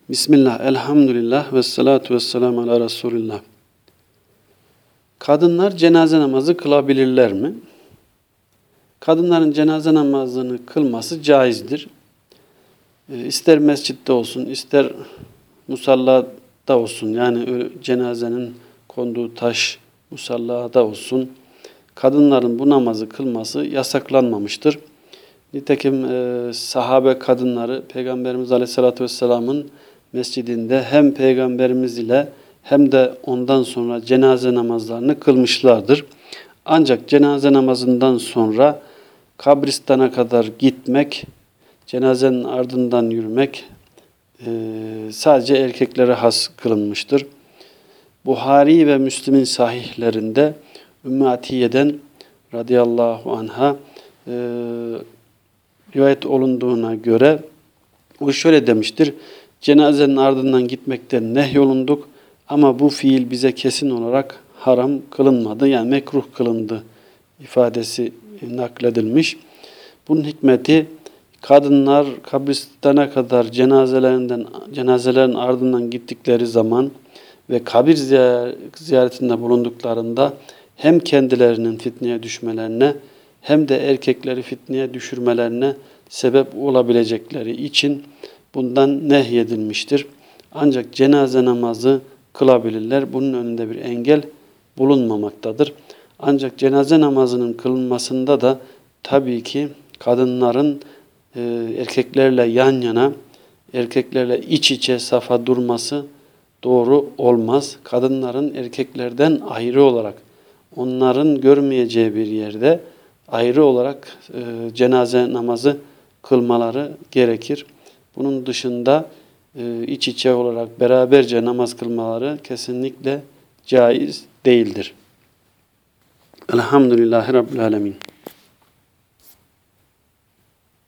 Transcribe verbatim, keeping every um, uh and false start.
Bismillah, elhamdülillah ve salatu ve selamu ala Resulillah. Kadınlar cenaze namazı kılabilirler mi? Kadınların cenaze namazını kılması caizdir. İster mescitte olsun, ister musallada olsun, yani cenazenin konduğu taş musallada olsun, kadınların bu namazı kılması yasaklanmamıştır. Nitekim e, sahabe kadınları Peygamberimiz Aleyhisselatü Vesselam'ın mescidinde hem Peygamberimiz ile hem de ondan sonra cenaze namazlarını kılmışlardır. Ancak cenaze namazından sonra kabristana kadar gitmek, cenazenin ardından yürümek e, sadece erkeklere has kılınmıştır. Buhari ve Müslim'in sahihlerinde Ümmü Atiye'den radıyallahu anha e, rivayet olunduğuna göre o şöyle demiştir: cenazenin ardından gitmekten nehyolunduk ama bu fiil bize kesin olarak haram kılınmadı, yani mekruh kılındı ifadesi nakledilmiş. Bunun hikmeti, kadınlar kabristana kadar cenazelerinden cenazelerin ardından gittikleri zaman ve kabir ziyaretinde bulunduklarında hem kendilerinin fitneye düşmelerine hem de erkekleri fitneye düşürmelerine sebep olabilecekleri için bundan nehyedilmiştir. Ancak cenaze namazı kılabilirler. Bunun önünde bir engel bulunmamaktadır. Ancak cenaze namazının kılınmasında da tabii ki kadınların e, erkeklerle yan yana, erkeklerle iç içe safa durması doğru olmaz. Kadınların erkeklerden ayrı olarak, onların görmeyeceği bir yerde ayrı olarak e, cenaze namazı kılmaları gerekir. Bunun dışında e, iç içe olarak beraberce namaz kılmaları kesinlikle caiz değildir. Elhamdülillahi Rabbil Alemin.